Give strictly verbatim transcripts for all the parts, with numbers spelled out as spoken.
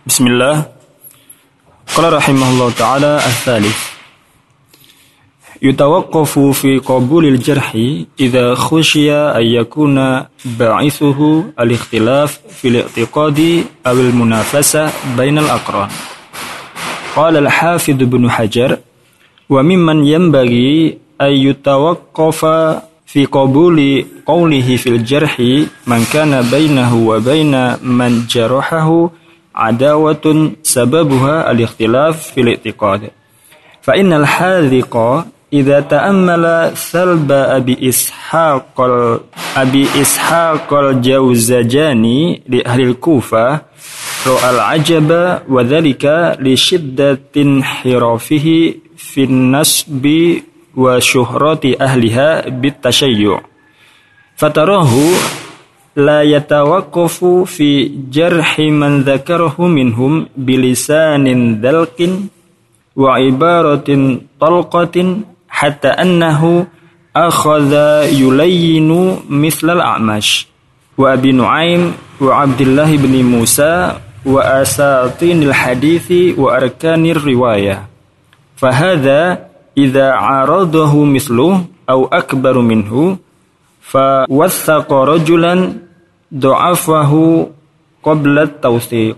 Bismillah. Qala rahimahullah ta'ala al-thalith. Yutawaqqafu fi qabulil jarhi idza khushiya an yakuna ba'ithuhu al-ikhtilaf fil i'tiqadi aw al-munafasa bainal aqran. Qala al-hafidh ibn Hajar wa mimman yanbaghi ay yutawaqqafa fi qabuli qawlihi fil jarhi man kana bainahu wa baina man jarahahu adawatun sababuha al-ikhtilaf fil i'tiqad. Fa innal hadhiqa idza ta'ammala salba abi ishaqal abi ishaqal jawzajani li ahli al-Kufah ra'al ajaba wa dhalika li shiddatin hirafihi fin nasbi wa syuhrati ahliha bit tashayyu'. Fatarahu la yatawaqqafu fi jarhi man dzakarahu minhum bilisanin dalqin wa ibaratin talqatin hatta annahu akhadha yulayyinu mithla al-A'mash wa Abi Nu'aim wa Abdullah ibn Musa wa asatinil hadithi wa arkanir riwayah. Fahadha idza 'aradahu mithluhu aw akbaru minhu fa wathaqa rajulan du'afahu qabla at-tawthiq.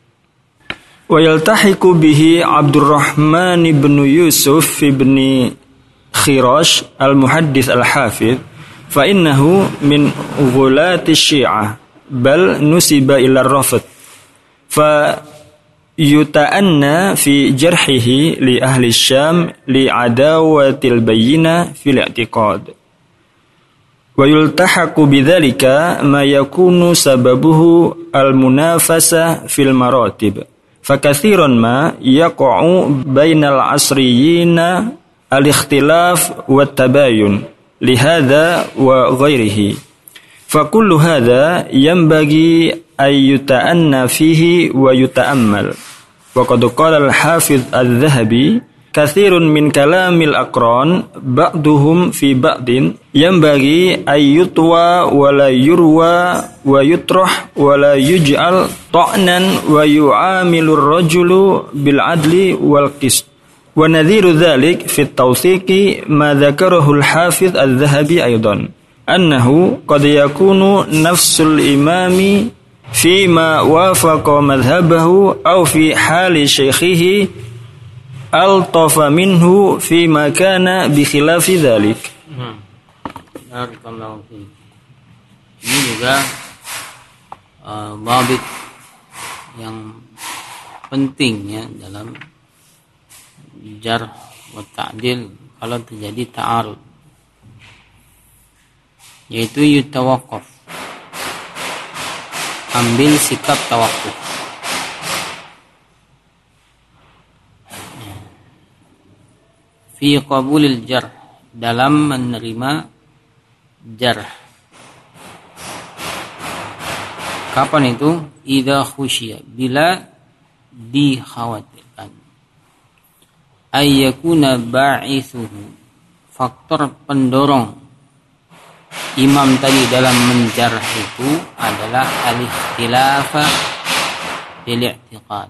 Wa yaltahiqu bihi Abdurrahman ibn Yusuf ibn Khirash al-Muhaddits al-Hafidh fa innahu min ghulati syi'ah bal nusiba ila ar-rafd fa yuta'anna fi jarhihi li ahli Syam li adawatil bayyina fil i'tiqad. Wa yultahaqu bidzalika ma yakunu sababuhu al-munafasa fil maratib. Fakatsiran ma yaqa'u bainal asriyina al-ikhtilaf wat tabayun lihadza wa ghairihi. Fakullu hadza yanbaghi ay yuta'anna fihi wa yuta'ammal. Wa qad qala al-Hafidz adz-Dzahabi katsirun min kalamil aqran ba'duhum fi ba'din yanbaghi ay yutwa wa la yurwa wa yutrah wa la yuj'al ta'nan wa yu'amilu ar-rajulu bil 'adli wal qist. Wa nadhiru dhalik fi at-tawthiqi ma dzakarahu al-Hafidz adz-Dzahabi aidan annahu qad yakunu nafsul imami fi ma wafaqa madhhabahu aw fi hali shaykhihi altafa minhu fi ma kana bi khilafi dzalik. Hmm. Barakallahu fiik. Ini juga uh, babit yang penting ya dalam jarh wa ta'dil kalau terjadi ta'arud, yaitu yutawaqqaf, ambil sikap tawakuf. Fi qabulil jarh, dalam menerima jarh. Kapan itu? Idza khusyiya, bila dikhawatirkan. Ayyakuna ba'ithuhu, faktor pendorong imam tadi dalam menjarh itu adalah al-ikhtilafa bil i'tiqad,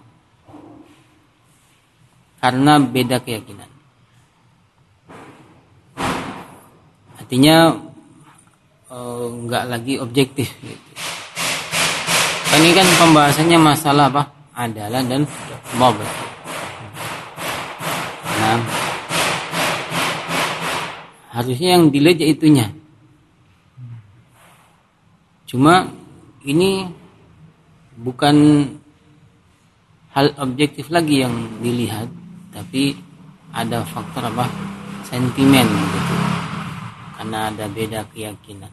karena beda keyakinan. Artinya uh, enggak lagi objektif gitu. Ini kan pembahasannya masalah apa? Adalah dan dhabt. Nah, harusnya yang dilihat ya itunya. Cuma ini bukan hal objektif lagi yang dilihat, tapi ada faktor apa? Sentimen gitu. Karena ada beda keyakinan,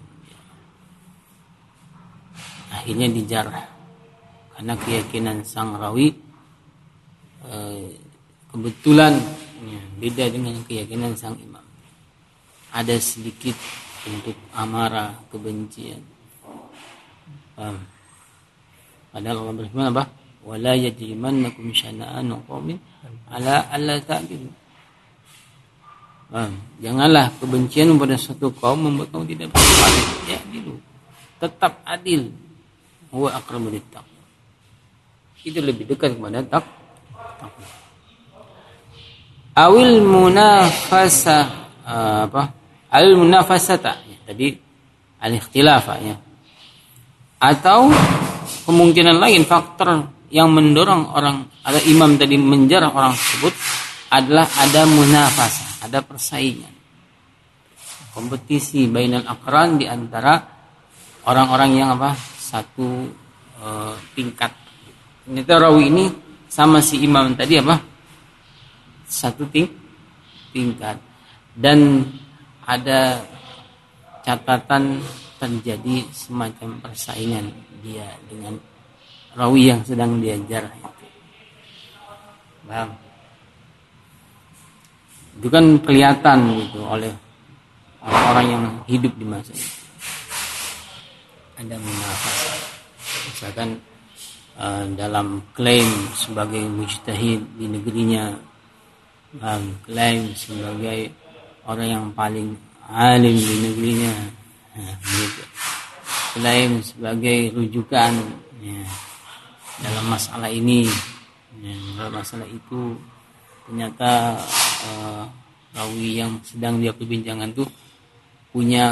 akhirnya dijarah karena keyakinan sang rawi eh, kebetulan ya, beda dengan keyakinan sang imam. Ada sedikit bentuk amarah, kebencian. Paham? Padahal Allah berfirman apa? Wala yajrimannakum syana'anu qaumin ala alla ta'dilu. Janganlah kebencian kepada suatu kaum membuat kamu tidak beradil. Ya, adil. Tetap adil. Huwa aqrabu littaqwa. itu lebih dekat kepada tak takwuf. Awil munafasa uh, apa? Al munafasata ya, tadi al ikhtilaf ya. Atau kemungkinan lain faktor yang mendorong orang ada imam tadi menjarah orang tersebut adalah ada munafasah, ada persaingan. Kompetisi bainal aqran di antara orang-orang yang apa? Satu uh, tingkat. Ternyata rawi ini sama si imam tadi apa? Satu ting tingkat, dan ada catatan terjadi semacam persaingan dia dengan rawi yang sedang diajar itu. Bang, itu kan kelihatan gitu oleh orang-orang yang hidup di masa itu. Ada munafasah, misalkan uh, dalam klaim sebagai mujtahid di negerinya, Um, klaim sebagai orang yang paling alim di negerinya, nah, gitu. Klaim sebagai rujukan ya, dalam masalah ini, ya, dalam masalah itu ternyata uh, rawi yang sedang dia perbincangan tuh punya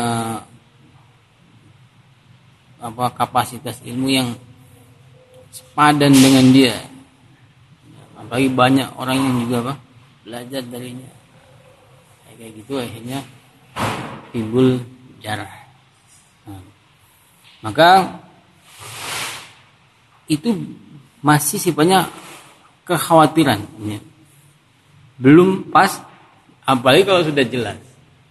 apa kapasitas ilmu yang sepadan dengan dia. Apalagi banyak orang yang juga apa belajar darinya, kayak gitu akhirnya timbul jarah. Nah, maka itu masih sifatnya kekhawatiran, ya. Belum pas, apalagi kalau sudah jelas.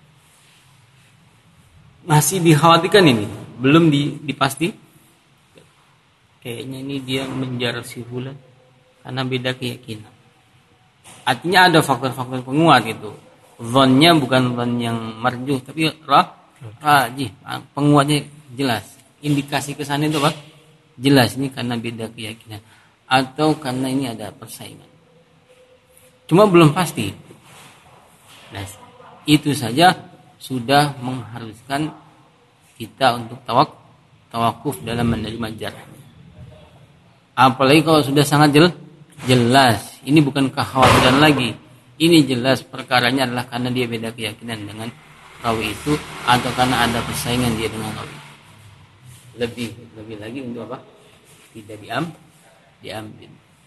Masih dikhawatirkan ini, belum dipasti. Kayaknya ini dia menjarah si fulan karena beda keyakinan. Artinya ada faktor-faktor penguat itu. Zonnya bukan zon yang marjuh, tapi rah, rajih. Penguatnya jelas. Indikasi ke sana itu apa? Jelas ini karena beda keyakinan atau karena ini ada persaingan. Cuma belum pasti. Nah, itu saja sudah mengharuskan kita untuk tawak, tawakuf dalam menerima jarah. Apalagi kalau sudah sangat jelas. Jelas, ini bukan kekhawatiran lagi. Ini jelas perkaranya adalah karena dia beda keyakinan dengan rawi itu atau karena ada persaingan dia dengan rawi. Lebih lebih lagi untuk apa? Tidak diam, diambil.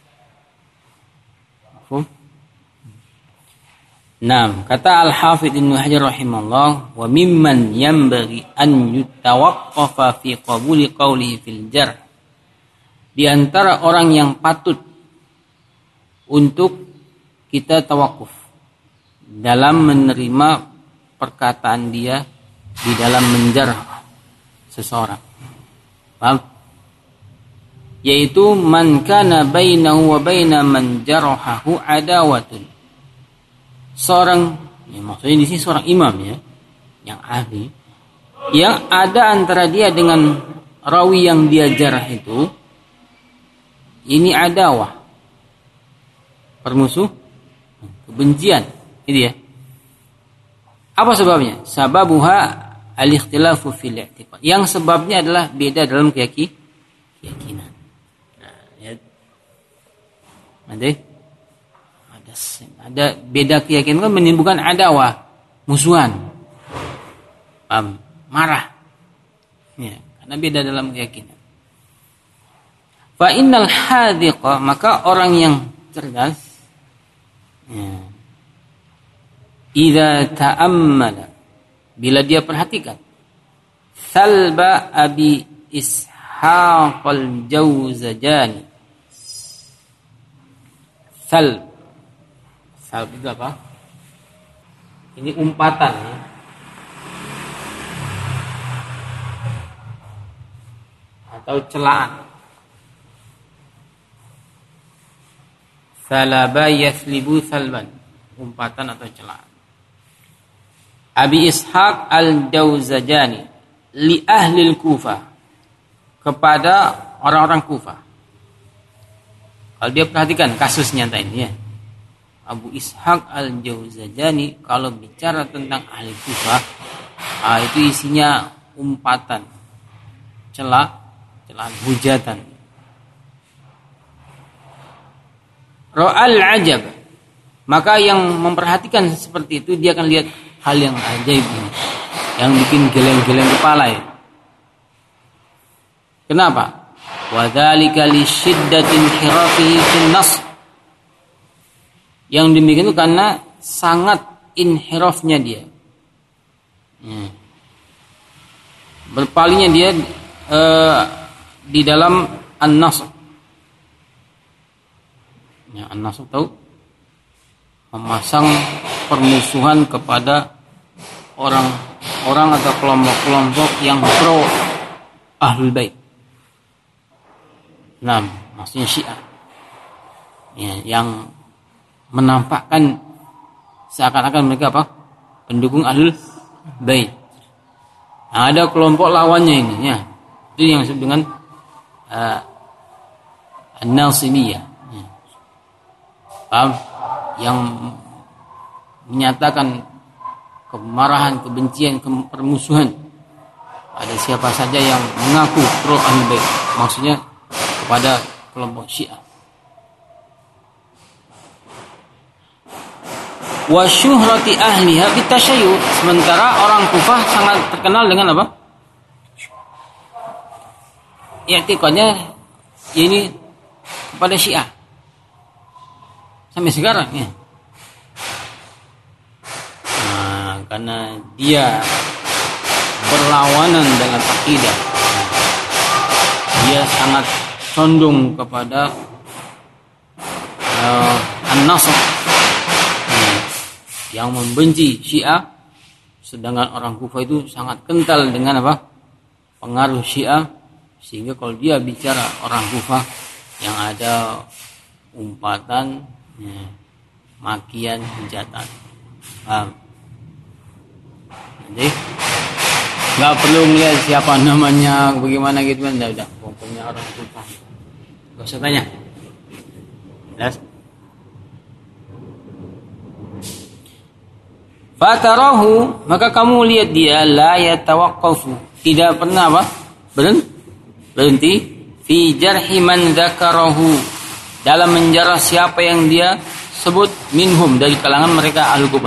Mafhum? Naam, kata Al-Hafidz Ibnu Hajar rahimahullah, wa mimman yanbaghi an yutawaqqafa fi qabuli qawlihi fil jarh. Di antara orang yang patut untuk kita tawakuf dalam menerima perkataan dia di dalam menjarah seseorang. Paham? Yaitu man kana bainahu wa baina man jarahahu adawatun. Seorang, ya maksudnya di sini seorang imam ya, yang ahli, yang ada antara dia dengan rawi yang dia jarah itu, ini adawah. Permusuh, kebencian, itu ya. Apa sebabnya? Sababuha al-ikhtilafu fil i'tiqad. Yang sebabnya adalah beda dalam keyaki, keyakinan. Nah, ya. Ada, ada, ada beda keyakinan kan menimbulkan adawah, musuhan, um, marah. Ya, karena beda dalam keyakinan. Fa innal hadiqa, maka orang yang cerdas, ya, idza ta'ammala, bila dia perhatikan salba Abi Ishaq al-Jawzajani. Salb, salb itu apa? Ini umpatan ya. Atau celaan. Salaba yaslibu salban, umpatan atau celaan. Abi Ishaq al-Jawzajani li ahli al-Kufah, kepada orang-orang Kufah. Kalau dia perhatikan kasus nyata ini ya, Abu Ishaq al-Jawzajani kalau bicara tentang ahli Kufah, ah, itu isinya umpatan, celah, celaan, hujatan. ra'al ajab. Maka yang memperhatikan seperti itu dia akan lihat hal yang ajaib ini, yang bikin geleng-geleng kepala ya. Kenapa? Wa dzalika li syiddatin inhirafihi fin nas. Yang demikian itu karena sangat inhirafnya dia. Hmm. Berpalingnya dia uh, di dalam an-nas. Ya, an-nas tahu? Memasang permusuhan kepada orang-orang atau kelompok-kelompok yang pro Ahlul Bait. Nah, maksudnya Syiah. Ya, yang menampakkan seakan-akan mereka apa? Pendukung Ahlul Bait. Nah, ada kelompok lawannya ini ya. Itu yang disebut dengan uh, An-Nasibiyah. Ya. Paham? Yang menyatakan kemarahan, kebencian, permusuhan pada siapa saja yang mengaku pro Ahlul Bait, maksudnya kepada kelompok Syiah. Wa syuhrati ahliha bitasyayyu, sementara orang Kufah sangat terkenal dengan apa? I'tiqadnya ini kepada Syiah. Sampai sekarang ya. Nah, karena dia berlawanan dengan akidah, dia sangat condong kepada uh, an-nasr, nah, yang membenci Syiah, sedangkan orang Kufah itu sangat kental dengan apa? Pengaruh Syiah, sehingga kalau dia bicara orang Kufah yang ada umpatan, ya, makian, hujatan. Paham? Jadi nggak perlu melihat siapa namanya, bagaimana gitu kan, udah pokoknya orang Kufah. Gak usah tanya. Jelas? Fatarahu, maka kamu lihat dia la yatawaqqafu, tidak pernah apa? Berhenti, berhenti fi jarhi man dzakarahu, dalam menjarah siapa yang dia sebut minhum, dari kalangan mereka Ahlul Kufah,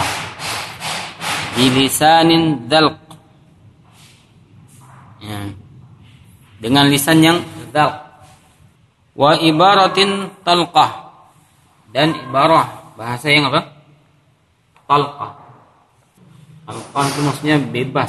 bilisanin dzalq, ya, dengan lisan yang dzalq, wa ibaratin talqah, dan ibarah bahasa yang apa? Talqah. Talqah itu maksudnya bebas.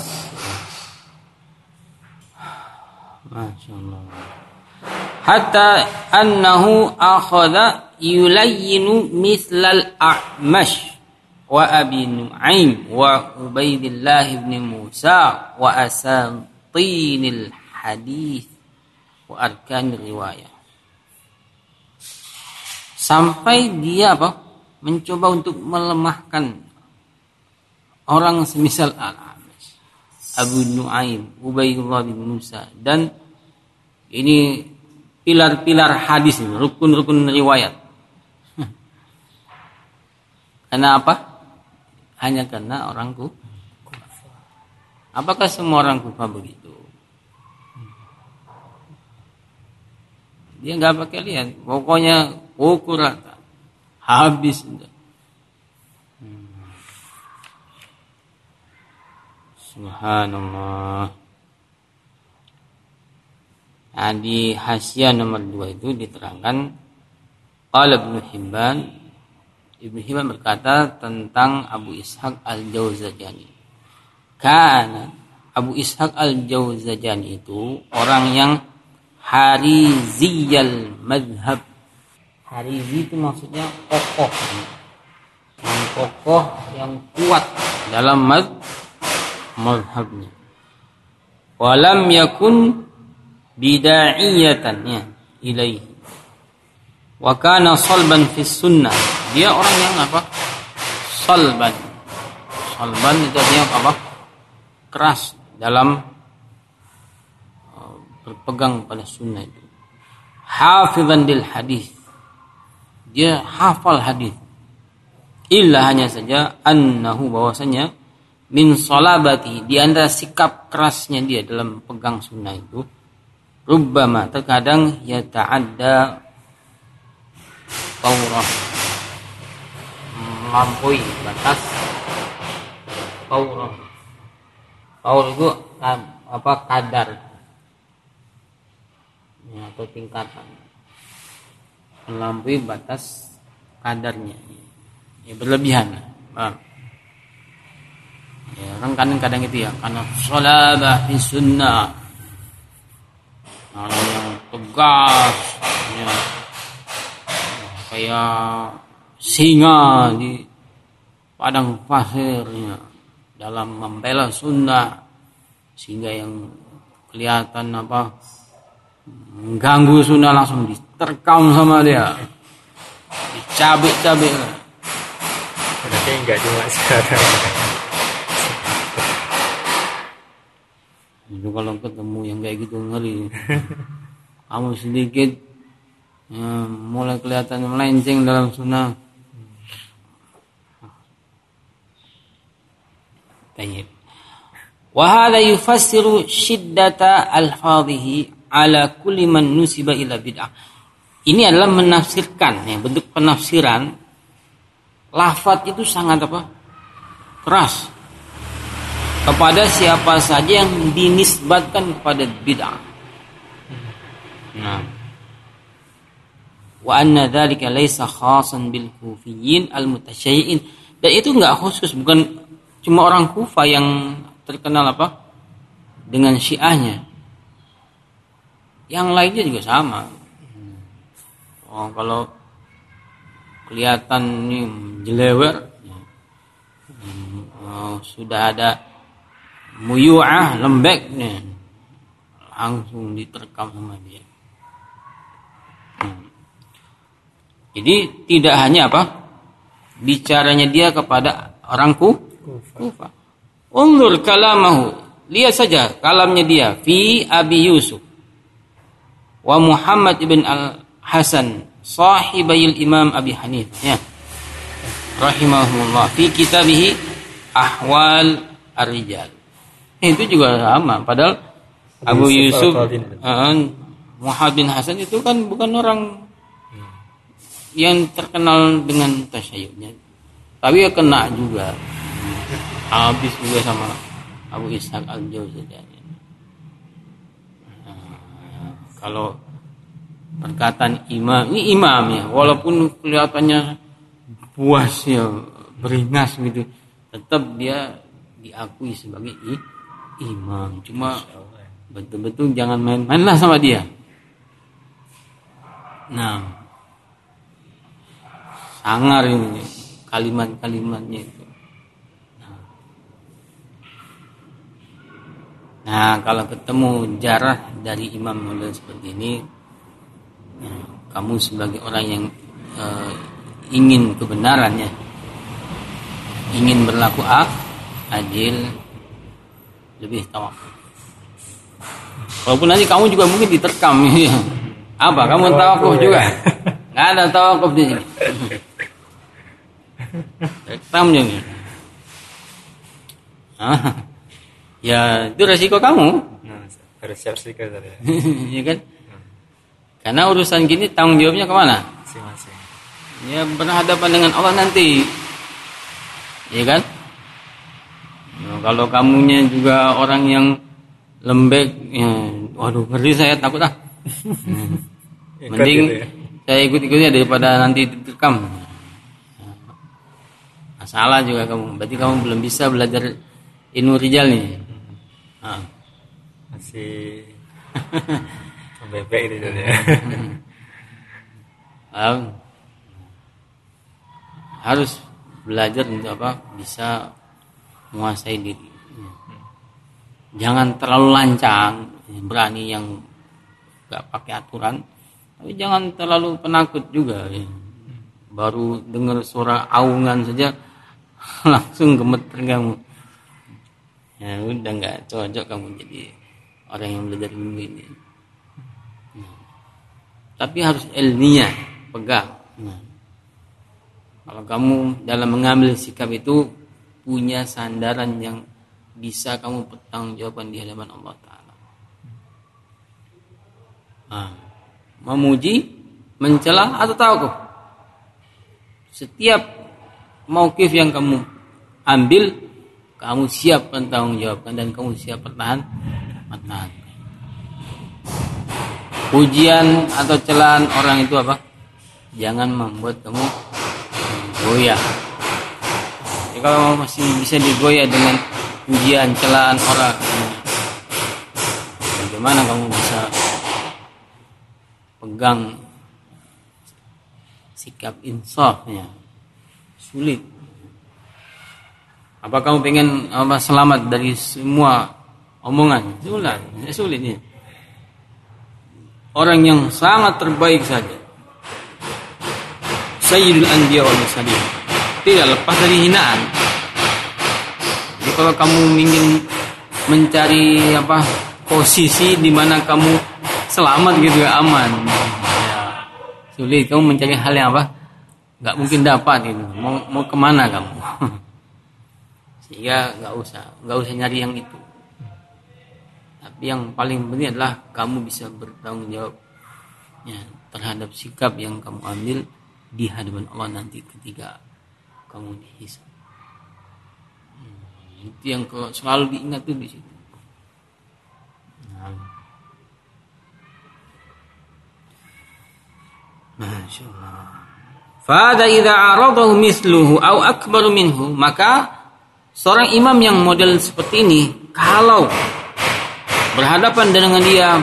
Masya Allah. Hatta annahu akhadha yulayyinu mislal A'mash wa Abi Nu'aim wa Ubaidillah ibn Musa wa asantinil hadith wa arkanir riwayah. Sampai dia apa? Mencoba untuk melemahkan orang semisal Al-A'mash, Abu Nu'aim, Ubaidillah bin Musa, dan ini pilar-pilar hadis, rukun-rukun riwayat. Karena apa? Hanya karena orang Kufah. Apakah semua orang Kufah begitu? Dia nggak pakai lihat, pokoknya ukur rata, habis. Hmm. Subhanallah. Nah, di hasyiah nomor dua itu diterangkan, qala Ibnu Hibban, Ibnu Hibban berkata tentang Abu Ishaq al-Jauzajani. Karena Abu Ishaq al-Jauzajani itu orang yang hariziyal madhab. Harizi itu maksudnya kokoh, yang kokoh, yang kuat dalam madhabnya. Walam yakun bida'iyatan ya ilaihi, wa kana salban fi sunnah, dia orang yang apa? Salban. Salban itu artinya apa? Keras dalam uh, berpegang pada sunnah itu. Hafizan lil hadis, dia hafal hadis. Illa hanya saja annahu, bahwasanya min salabati, di antara sikap kerasnya dia dalam pegang sunnah itu, rubbama, terkadang ya ta'adda Taurah, melampaui batas Taurah. Taurah itu apa kadar ya, atau tingkatan, melampaui batas kadarnya, ya, berlebihan. Paham? Ya, orang kadang-kadang itu ya, karena sholabah fi sunnah, orang yang tegas, ya, kayak singa di padang pasirnya dalam membela sunnah, sehingga yang kelihatan apa mengganggu sunnah langsung diterkam sama dia, dicabik-cabik. Tapi enggak cuma sekarang. Itu kalau ketemu yang kayak gitu ngeri. Kamu sedikit ya, mulai kelihatan melenceng dalam sunnah. Baik. Wa hadha yufassiru shiddata alfadhihi ala kulli man nusiba ila bid'ah. Ini adalah menafsirkan, ya, bentuk penafsiran lafaz itu sangat apa? Keras kepada siapa saja yang dinisbatkan kepada bid'ah. Nah, wa anna dzalika laisa khasan bil kufiyyin al mutasyayyin, dan itu enggak khusus, bukan cuma orang Kufah yang terkenal apa dengan Syiahnya, yang lainnya juga sama. Oh, kalau kelihatan nih jelewer, oh, sudah ada muyu'ah lembek nih, langsung diterkam sama dia. Jadi tidak hanya apa bicaranya dia kepada orang Kufah. Kufa. Unzur kalamahu, lihat saja kalamnya dia fi Abi Yusuf wa Muhammad ibn al-Hasan sahibayil Imam Abi Hanifah, ya, rahimahumullah, fi kitabihi Ahwal Ar-Rijal. Itu juga sama, padahal Abu Yusuf uh, Muhammad bin Hasan itu kan bukan orang yang terkenal dengan tasyayu'nya, tapi ya kena juga, habis juga sama Abu Ishaq Al-Jauzani. Nah, kalau perkataan imam, ini imam ya, walaupun kelihatannya puas ya, beringas gitu, tetap dia diakui sebagai i, imam. Cuma betul-betul jangan main-mainlah sama dia. Nah, sangar ini kalimat-kalimatnya itu. Nah, kalau ketemu jarah dari imam model seperti ini, ya, kamu sebagai orang yang uh, ingin kebenarannya, ingin berlaku adil, lebih tawakal. Walaupun nanti kamu juga mungkin diterkam, ya. Apa? Kamu tawakuf juga? Nggak ada tawakuf di sini. Rekam juga. Ah. Ya itu resiko kamu. Nah, harus siap sikap tadi. Iya kan? Karena urusan gini tanggung jawabnya kemana? Masing-masing. Ya berhadapan dengan Allah nanti. Iya kan? Nah, kalau kamunya juga orang yang lembek, ya, waduh ngeri, saya takut ah. Mending gitu ya? Saya ikut-ikutnya daripada nanti diterkam. Masalah juga kamu. Berarti kamu belum bisa belajar ilmu rijal nih. Nah. Masih bebek itu ya. um, harus belajar untuk apa? Bisa menguasai diri. Jangan terlalu lancang, berani yang gak pakai aturan, tapi jangan terlalu penakut juga. Ya. Baru dengar suara aungan saja langsung gemeter kamu. Ya udah nggak cocok kamu jadi orang yang belajar ilmu ini. Nah, tapi harus ilmiah, pegang. Nah, kalau kamu dalam mengambil sikap itu punya sandaran yang bisa kamu pertanggungjawabkan di hadapan Allah Taala. Nah, memuji, mencela atau tawakuf? Setiap mauqif yang kamu ambil, kamu siap bertanggung jawabkan dan kamu siap bertahan bertahan. Pujian atau celaan orang itu apa? Jangan membuat kamu goyah. Jadi kalau masih bisa digoyah dengan pujian celaan orang, bagaimana kamu bisa pegang sikap insafnya? Sulit. Apa kamu pengen apa selamat dari semua omongan? Sulit, sulitnya. Orang yang sangat terbaik saja, Sayyidul Anbiya wal Mursalin, tidak lepas dari hinaan. Jadi kalau kamu ingin mencari apa posisi di mana kamu selamat gitu ya, aman, ya, sulit. Kamu mencari hal yang apa nggak mungkin dapat gitu. Mau mau kemana kamu? Sehingga nggak usah nggak usah nyari yang itu. Tapi yang paling penting adalah kamu bisa bertanggung jawab ya, terhadap sikap yang kamu ambil di hadapan Allah nanti ketika kamu dihisab. Hmm, itu yang kalau selalu diingat tuh di situ. Nah. Masya Allah. Fada idza aradahu misluhu aw akbaru minhu, maka seorang imam yang model seperti ini kalau berhadapan dengan dia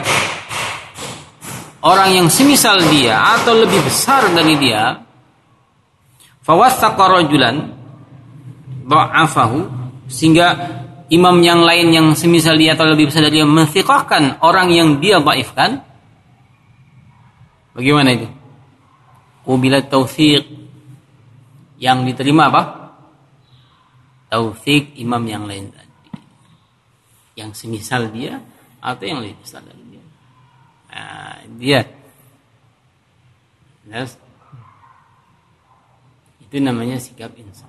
orang yang semisal dia atau lebih besar dari dia, fawassaqa rajulan dha'afahu, sehingga imam yang lain yang semisal dia atau lebih besar dari dia menthiqahkan orang yang dia dhaifkan, bagaimana itu? Qubila taufiq, yang diterima apa? Taufik imam yang lain tadi, yang semisal dia atau yang lebih besar dari dia. Nah, dia yes. Itu namanya sikap insaf.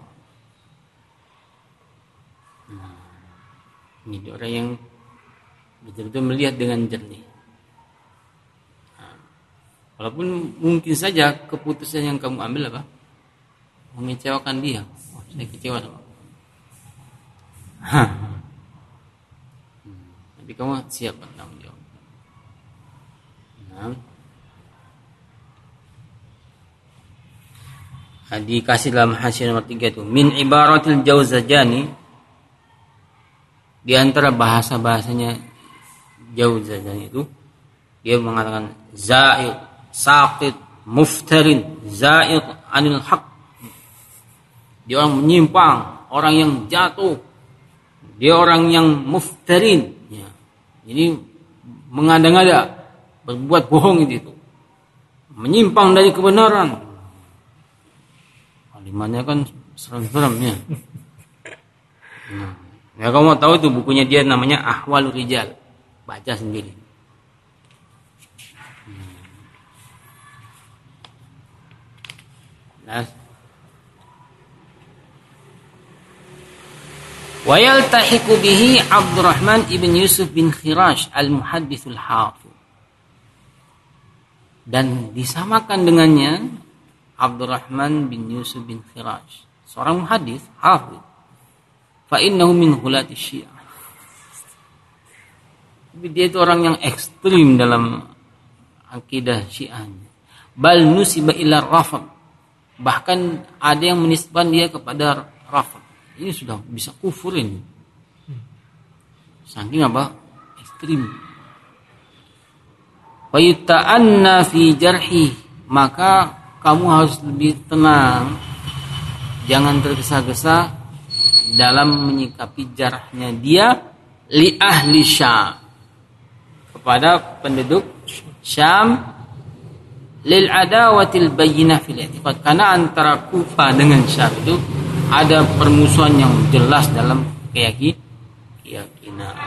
Nah, ini orang yang betul-betul melihat dengan jernih. Nah, walaupun mungkin saja keputusan yang kamu ambil apa mengecewakan dia. Oh, saya kecewa sama. Hah. Hmm. Tapi kamu siap bertanggung jawab. Nah. Dikasih dalam hasil nomor tiga itu min ibaratil Jauzajani, di antara bahasa-bahasanya Jauzajani itu dia mengatakan za'id, saqit, muftarin, za'id anil haq. Dia orang menyimpang, orang yang jatuh. Dia orang yang muftarin, ya. Jadi mengada-ngada, berbuat bohong itu, menyimpang dari kebenaran. Kalimatnya kan serem-serem ya. Nah, ya kamu tahu itu bukunya dia namanya Ahwalur Rijal, baca sendiri. Nah, wa yaltahiqu bihi Abdurrahman ibn Yusuf bin Khirash al-Muhadditsul Hafiz, dan disamakan dengannya Abdurrahman bin Yusuf bin Khirash, seorang muhaddits hafiz. Fa innahu min hulati Syiah. Tapi dia itu orang yang ekstrim dalam akidah Syiahnya. Bal nusiba ila Rafid. Bahkan ada yang menisbahkan dia kepada Rafid. Ini sudah bisa kufur ini. Saking apa? Ekstrim. Wa yuta'anna fi jarhi, maka kamu harus lebih tenang, jangan tergesa-gesa dalam menyikapi jarahnya dia li ahli Syam, kepada penduduk Syam, lil adawatil bayyinah fil i'tiqad, karena antara Kufah dengan Syam itu ada permusuhan yang jelas dalam keyakinan.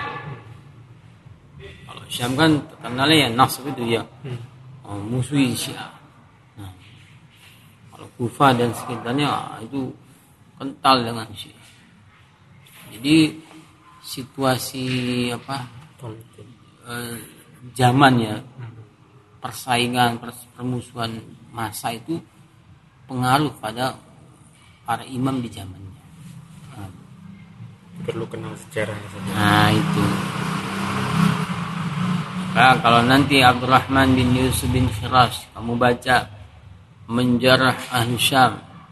Kalau Syam kan terkenalnya ya Nasr itu ya, oh, musuhi Syiah. Nah, kalau Kufah dan sekitarnya itu kental dengan Syiah. Jadi situasi apa eh, zaman ya, persaingan, permusuhan massa itu pengaruh pada para imam di zamannya. Nah, perlu kenal sejarahnya saja. nah itu. Nah, kalau nanti Abdurrahman bin Yusuf bin Firash kamu baca menjarah Ahlu Syam,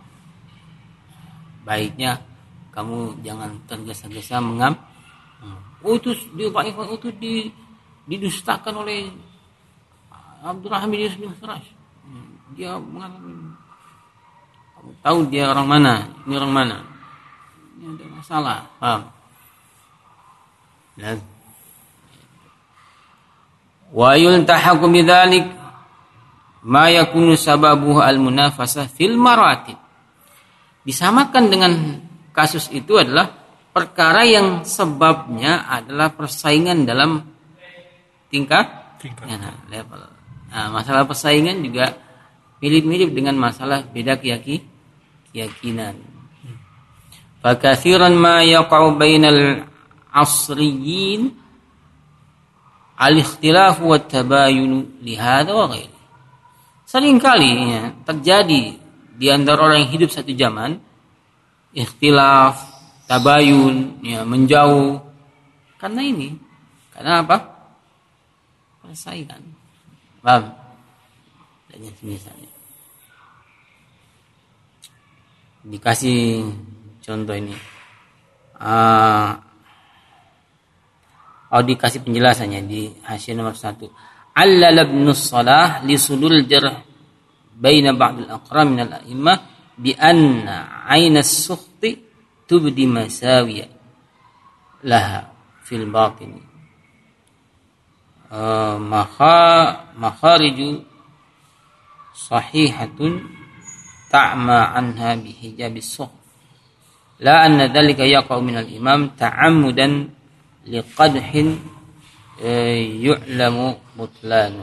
baiknya kamu jangan tergesa-gesa mengam. Oh itu dia Pak Ikhwan itu di, didustakan oleh Abdurrahman bin Yusuf bin Firash. Dia mengatakan, kamu tahu dia orang mana? Ini orang mana? Ini ada masalah. Paham? Dan wa yultahaku bidzalik ma yakunu sababuhu al-munafasah fil maratib. Disamakan dengan kasus itu adalah perkara yang sebabnya adalah persaingan dalam tingkat, tingkat. Ya, nah, level. Nah, masalah persaingan juga mirip-mirip dengan masalah beda keyaki, keyakinan. Fa katsiran ma yaqa'u bainal asriyin al-ikhtilaf wa tabayun li hadza wa ghairi. Seringkali ya, terjadi di antara orang yang hidup satu zaman ikhtilaf, tabayun, ya, menjauh karena ini. Karena apa? Persaingan. Paham? Dan yang misalnya dikasih contoh ini. Uh, oh dikasih penjelasannya di hasil nomor satu. Allal ibn Salah li sudul jarh baina ba'd al-aqram min al-a'immah bi anna 'aina as-sukhti tubdi masawiya laha fil batin. Uh, makha makhariju sahihatun ta'ma anha bi hijabis sukh. La anna dhalika yaqa'u min al-imam ta'ammudan liqadhin yu'lamu butlanu.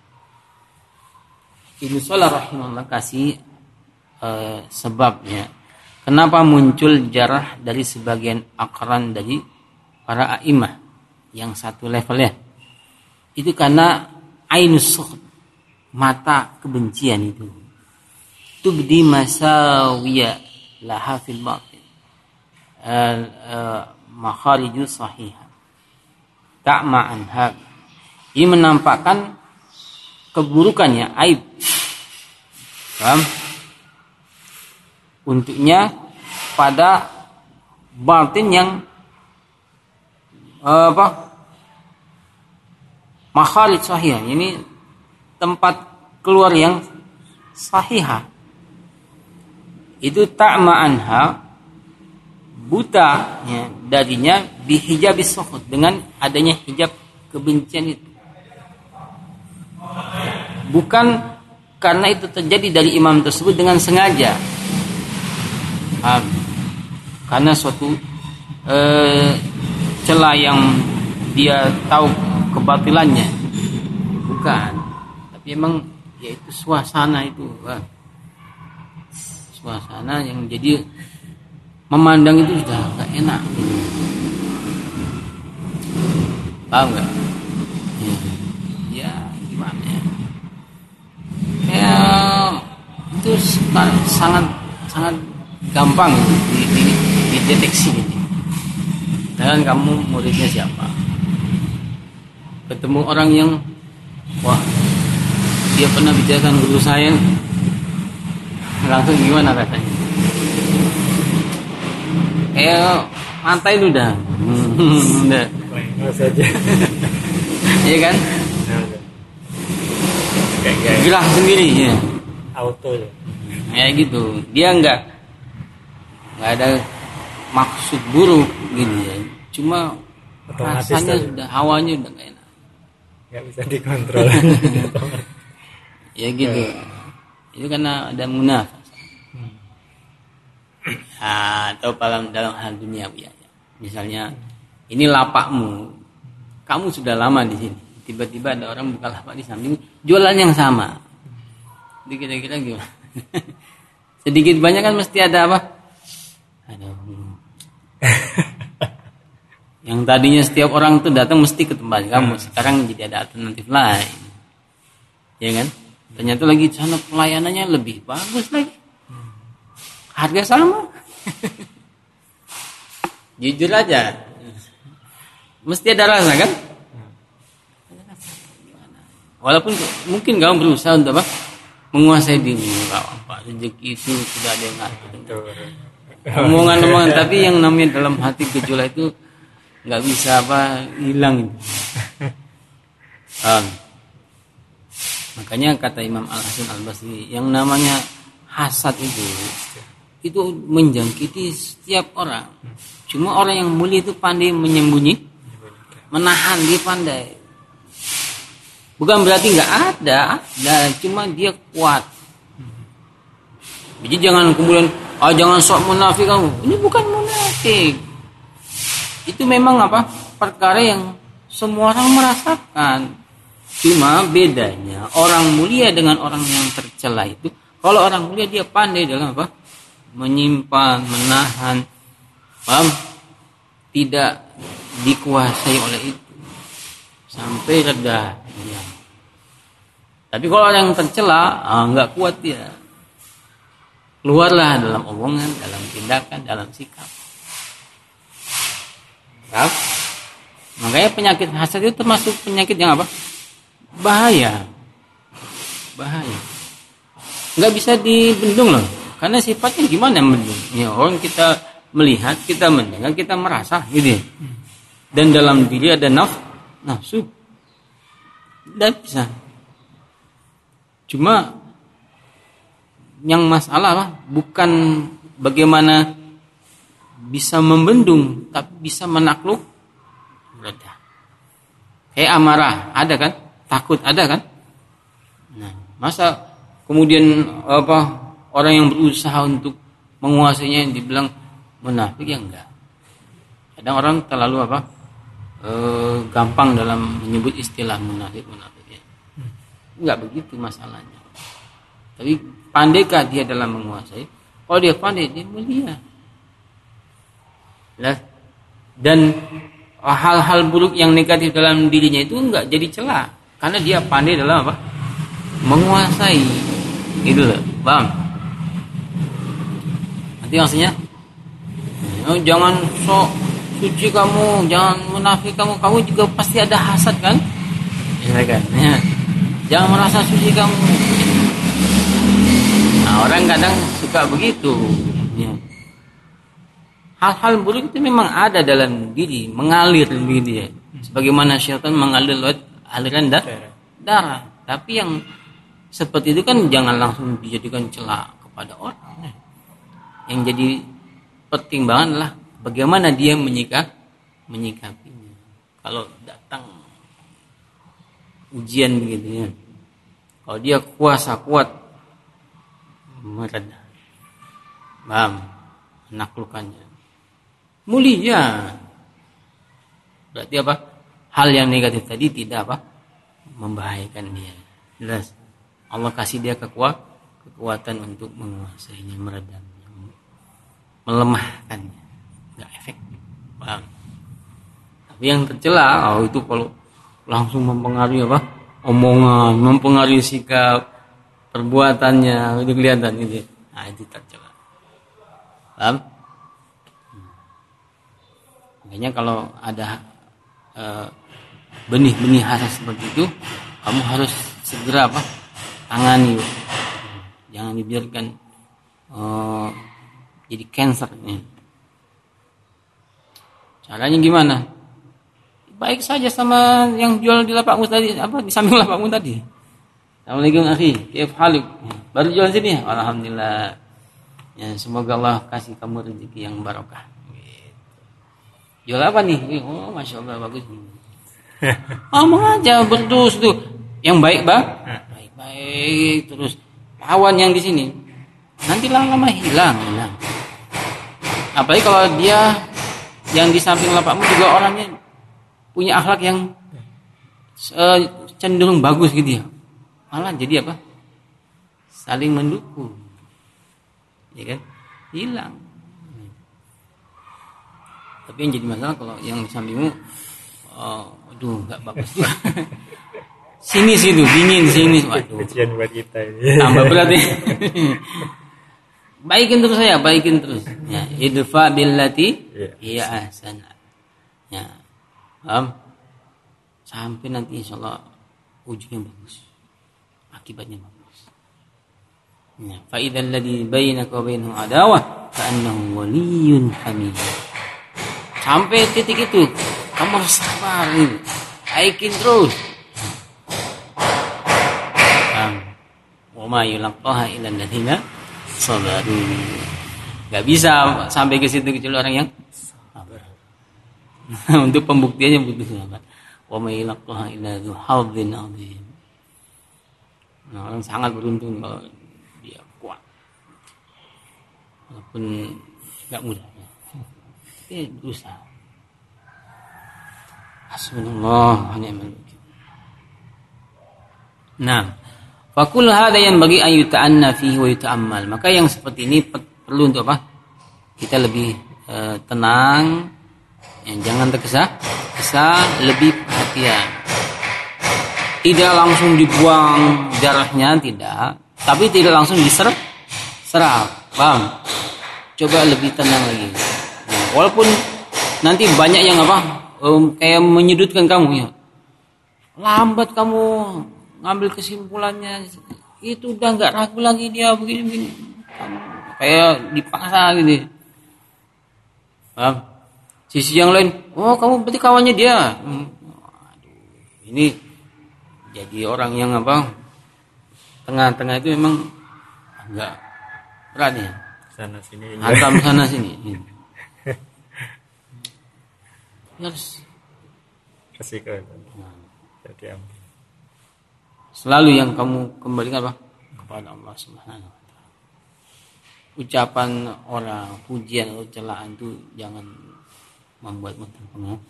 Ibnu Salah rahimahullah kasih uh, sebabnya kenapa muncul jarah dari sebagian akran dari para a'imah yang satu levelnya. Itu karena ainus sukht, mata kebencian itu. Tubdi masawiya laha fil batin. Uh, uh, makhariju sahihah. Ta'ma anha. Ini menampakkan keburukannya, aib. Paham? Untuknya pada batin yang uh, apa? Makharij sahihah. Ini tempat keluar yang sahihah. Itu ta'ma anha, buta ya, darinya bihijabis sukhut, dengan adanya hijab kebencian itu. Bukan karena itu terjadi dari imam tersebut dengan sengaja. Ah, karena suatu eh, celah yang dia tahu kebatilannya. Bukan. Tapi emang yaitu suasana itu. Ah, suasana yang jadi memandang itu sudah gak enak gitu. Paham gak? Ya, ya gimana ya? Ya itu sangat sangat gampang di, di, dideteksi gitu. Dan kamu muridnya siapa? Ketemu orang yang wah dia pernah bicarakan guru saya, langsung gimana katanya? Eh, mantai lu dah. Udah. Main saja. Iya kan? Gerak sendiri ya. Auto ya. Kayak gitu. Dia enggak enggak ada maksud buruk gitu ya. Cuma otomatis rasanya tadi. sudah hawanya udah enggak enak. Enggak bisa dikontrol. Ya gitu. Itu karena ada munafik. Nah, atau dalam dalam hal dunia ya. Misalnya ini lapakmu, kamu sudah lama di sini, tiba-tiba ada orang buka lapak di samping, jualan yang sama. Jadi kira-kira gimana? Sedikit banyak kan mesti ada apa? Aduh. Yang tadinya setiap orang tuh datang mesti ke tempat kamu, sekarang jadi ada alternatif lain, ya kan? Ternyata lagi sana pelayanannya lebih bagus lagi. harga sama. Jujur aja. Mesti ada rasa kan? Walaupun mungkin kamu berusaha untuk apa? Menguasai diri. Enggak apa, rezeki itu sudah ada yang ngatur. Omongan-omongan tapi yang namanya dalam hati gejolak itu enggak bisa apa hilang. Um, makanya kata Imam Al-Hasan Al-Basri, yang namanya hasad itu itu menjangkiti setiap orang. Cuma orang yang mulia itu pandai menyembunyi, menahan, dia pandai. Bukan berarti nggak ada, ada, cuma dia kuat. Jadi jangan kemudian, ah jangan sok munafik kamu. Ini bukan munafik. Itu memang apa? Perkara yang semua orang merasakan. Cuma bedanya orang mulia dengan orang yang tercela itu, kalau orang mulia dia pandai dalam apa? Menyimpan, menahan, paham? Tidak dikuasai oleh itu sampai reda. Ya. Tapi kalau orang yang tercela, ah, nggak kuat dia. Keluarlah dalam omongan, dalam tindakan, dalam sikap. Paham? Makanya penyakit hasad itu termasuk penyakit yang apa? Bahaya. Bahaya. Nggak bisa dibendung loh. Karena sifatnya gimana mendung? Ya, orang kita melihat, kita mendengar, kita merasa gitu ya. Dan dalam diri ada naf, nafsu. Tidak bisa. Cuma yang masalah lah, bukan bagaimana bisa membendung, tapi bisa menakluk. Reda. Kayak amarah, ada kan? Takut ada kan? Nah, masa kemudian apa orang yang berusaha untuk menguasainya yang dibilang munafik ya enggak. Kadang orang terlalu apa? E, gampang dalam menyebut istilah munafik munafik ya. Enggak begitu masalahnya. Tapi pandaikah dia dalam menguasai? Kalau dia pandai dia mulia. Lah, dan hal-hal buruk yang negatif dalam dirinya itu enggak jadi celah karena dia pandai dalam apa? Menguasai. Gitu loh, paham? Nanti maksudnya oh, jangan sok suci kamu, jangan munafik kamu, kamu juga pasti ada hasad kan? Ya kan? Ya. Jangan merasa suci kamu. Nah, orang kadang suka begitu. Ya. Hal-hal buruk itu memang ada dalam diri, mengalir di dia. Sebagaimana syaitan mengalir lewat aliran darah. Tapi yang seperti itu kan jangan langsung dijadikan celah kepada orang. Yang jadi pertimbangan adalah bagaimana dia menyikap menyikapinya. Kalau datang ujian begitu ya, kalau dia kuasa kuat mereda, paham, menaklukkannya, mulia. Berarti apa? Hal yang negatif tadi tidak apa? Membahayakan dia. Jelas. Allah kasih dia kekuat, kekuatan untuk menguasainya, meredamnya, melemahkannya. Enggak efektif. Paham? Tapi yang tercela, oh itu kalau langsung mempengaruhi apa? Omongan, mempengaruhi sikap, perbuatannya, itu kelihatan gitu. Nah, itu tercela. Paham? Makanya kalau ada uh, benih-benih hasad seperti itu, kamu harus segera apa? Tangani. Jangan dibiarkan uh, jadi cancer nih. Caranya gimana? Baik saja sama yang jual di lapakmu tadi, apa di samping lapakmu tadi. Assalamualaikum akhi, kaif halik? Baru jual sini. Alhamdulillah. Ya, semoga Allah kasih kamu rezeki yang barokah. Gitu. Jual apa nih? Oh, masya Allah bagus. Ngomong aja berdus tuh. Yang baik bang, baik-baik terus lawan yang di sini. Nanti lama-lama hilang, hilang. Apalagi kalau dia yang di samping lapakmu juga orangnya punya akhlak yang uh, cenderung bagus gitu ya. Malah jadi apa? Saling mendukung. Ya kan? Hilang. Tapi yang jadi masalah kalau yang di sampingmu oh, aduh enggak bagus juga. Sini situ dingin sini. Waduh. Ujian buat kita ini. Tambah berat ya. baikin terus saya, baikin terus. Ya, idfa billati Iya. hiya ahsan. Ya. Paham? Sampai nanti insyaallah ujungnya bagus. Akibatnya bagus. Ya, fa idzal ladzi bainaka wa bainahu adawah ka'annahu waliyyun hamim. Sampai titik itu, kamu harus sabar. Baikin terus. Wa ma yulaqaha illa alladziina sabaru. Enggak bisa sampai ke situ kecuali orang yang sabar. Untuk pembuktiannya butuh sabar. Wa ma yulaqaha illa dzu hadzin 'adzim. Nah, orang sangat beruntung kalau dia kuat. Walaupun enggak mudah. Tapi berusaha. Hasbunallah wa ni'mal wakil. Nah, fakul hada yang bagi ayu ta'anna fihi wa yuta'ammal. Maka yang seperti ini perlu untuk apa? Kita lebih e, tenang, ya, jangan tergesa-gesa, lebih perhatian. Tidak langsung dibuang darahnya, tidak, tapi tidak langsung diserap, serap, paham? Coba lebih tenang lagi. Nah, walaupun nanti banyak yang apa? Um, kayak menyudutkan kamu ya. Lambat kamu ngambil kesimpulannya, itu udah nggak ragu lagi dia begini-begini, kayak dipaksa gitu. Paham? Sisi yang lain, oh kamu berarti kawannya dia. Hmm. Aduh, ini jadi orang yang apa? Tengah-tengah itu memang agak berat ya. Sana sini. Hantam sana sini. Harus Resiko. Jadi ambil. Selalu yang kamu kembalikan apa? Kepada Allah Subhanahu wa taala. Ucapan orang, pujian atau celaan itu jangan membuatmu terpengaruh.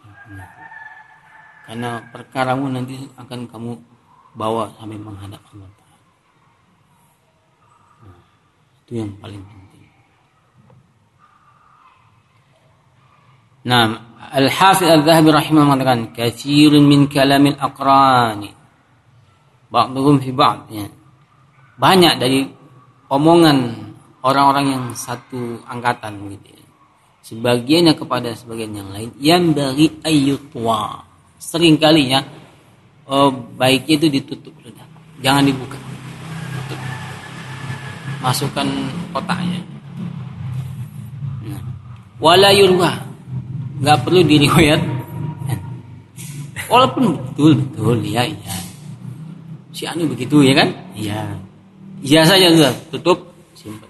Karena perkaramu nanti akan kamu bawa sampai menghadap Allah Taala. Nah, itu yang paling penting. Nah, Al-Hafidz Al-Dzahabi rahimahullah mengatakan, "Katsirun min kalamil aqrani ba'dhum fi ba'd." Ya. Banyak dari omongan orang-orang yang satu angkatan gitu ya. Sebagiannya kepada sebagian yang lain yang dari ayyutwa. Sering kalinya oh, baiknya itu ditutup sudah. Jangan dibuka. Tutup. Masukkan kotaknya. Nah. Wala yurwa. Enggak perlu diriwayat. Walaupun betul betul ya iya. Si anu begitu ya kan? Iya. Iya saja sudah, tutup, simpan.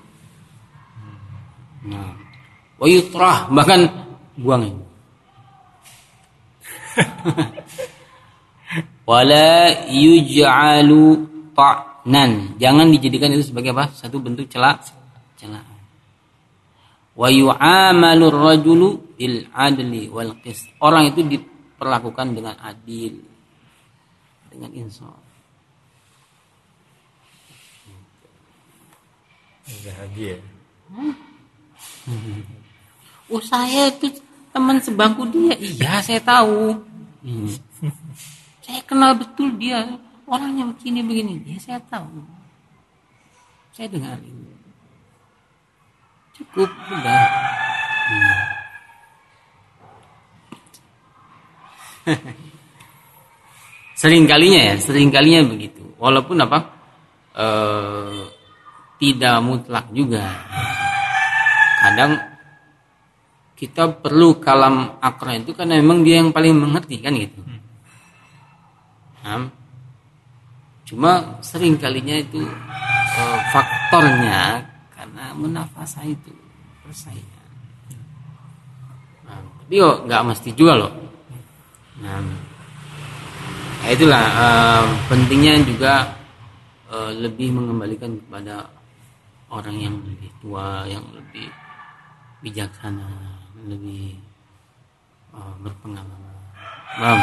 Nah, wa yutrah, bahkan buang ini. Wala yuj'alu ta'nan. Jangan dijadikan itu sebagai apa? Satu bentuk celak, celaan. Wa yu'amalu ar-rajulu bil 'adli wal qist. Orang itu diperlakukan dengan adil, dengan insaf. Bahagia. Hmm. Oh saya itu teman sebangku dia. Iya saya tahu. Hmm. Saya kenal betul dia. Orangnya begini begini. Ya saya tahu. Saya dengar ini. Cukup sudah. Hmm. Sering kalinya ya, sering kalinya begitu. Walaupun apa? Eh, tidak mutlak juga. Kadang kita perlu kalam akra itu karena memang dia yang paling mengerti kan gitu. Nah, cuma sering kalinya itu eh, faktornya karena munafasah itu persaingan. Nah, tapi kok nggak mesti juga loh. Nah, nah itulah eh, pentingnya juga eh, lebih mengembalikan kepada orang yang lebih tua, yang lebih bijaksana, lebih uh, berpengalaman. Bang.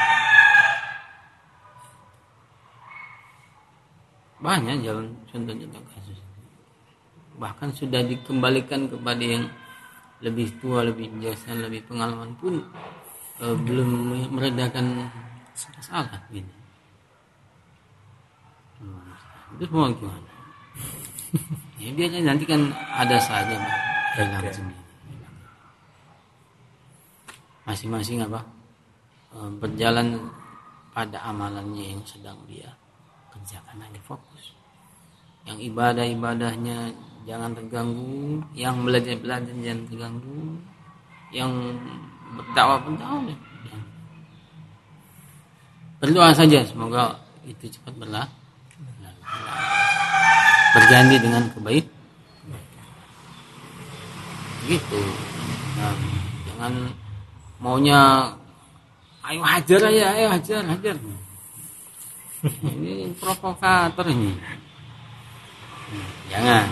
Banyak jalan contoh-contoh kasus. Bahkan sudah dikembalikan kepada yang lebih tua, lebih bijaksana, lebih pengalaman pun uh, belum meredakan masalah gitu. Itu semua gimana? Ya dia nanti kan ada saja Pak, hilang Oke. sendiri. Masing-masing apa eh, berjalan pada amalannya yang sedang dia kerjakan, aja fokus. Yang ibadah-ibadahnya jangan terganggu, yang belajar-belajar jangan terganggu, yang berdakwah-berdakwah ya. Berdoa saja semoga itu cepat berlalu, berganti dengan kebaik gitu. Nah, jangan maunya ayo hajar aja, ayo hajar, hajar. Ini provokator ini. Jangan.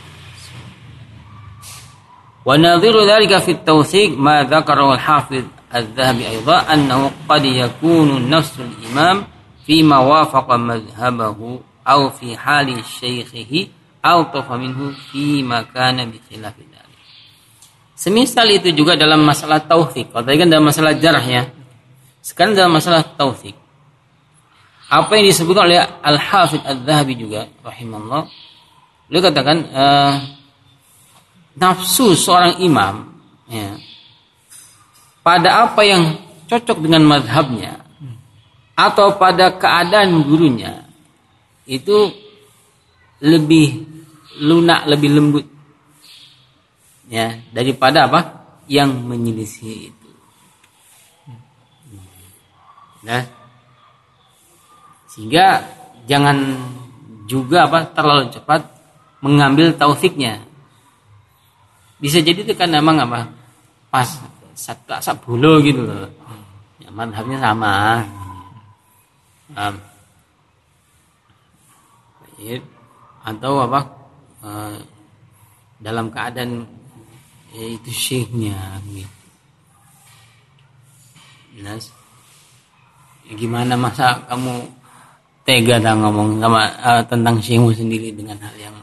Wa nadhiru dhalika fi at-tawthiq ma dzakarahu al-Hafidz al-Dhahabi aidan annahu qad yakunu nafsu al-imam fi ma wafaqa madhhabahu aw fi hali syaikhihi aw tafa minhu fi ma kana bi khilafi dzalik. Semisal itu juga dalam masalah taufiq. Kalau tadi kan dalam masalah jarh ya. Sekarang dalam masalah taufiq. Apa yang disebutkan oleh Al-Hafidz Al-Dhahabi juga rahimahullah. Beliau katakan uh, nafsu seorang imam ya, pada apa yang cocok dengan mazhabnya atau pada keadaan gurunya itu lebih lunak, lebih lembut ya daripada apa yang menyelisih itu. Nah, sehingga jangan juga apa terlalu cepat mengambil taufiknya. Bisa jadi itu kan memang apa pas satu asap bulu gitu loh. Ya, madhabnya sama. Um, atau apa uh, dalam keadaan ya, itu syekhnya gitu. Nah, gimana masa kamu tega dah ngomong sama uh, tentang syekhmu sendiri dengan hal yang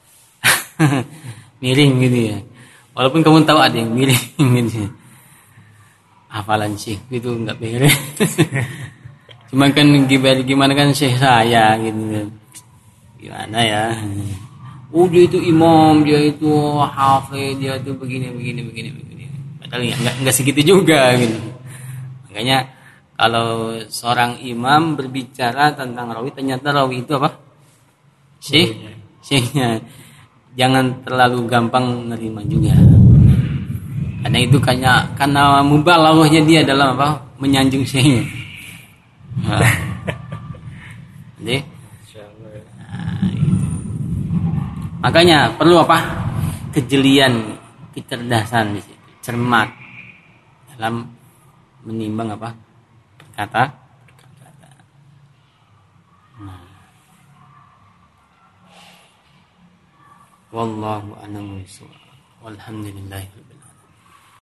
miring gitu ya. Walaupun kamu tahu ada yang miring gitu. Hafalan syekh itu enggak beres. Cuma kan gimana gimana kan syekh saya gitu. Gimana ya? Oh dia itu imam, dia itu hafid, dia itu begini begini begini begini. Padahal enggak enggak segitu juga gitu. Makanya kalau seorang imam berbicara tentang rawi, ternyata rawi itu apa? Syekh, syekhnya. Jangan terlalu gampang nerima juga. Karena itu karena karena mubalaghahnya dia dalam apa? Menyanjung syekhnya. Nah. Jadi, nah, gitu. Makanya perlu apa? Kejelian, kecerdasan di situ, cermat dalam menimbang apa? Perkata wallahu a'lam bishawab. Walhamdulillahirabbil alamin.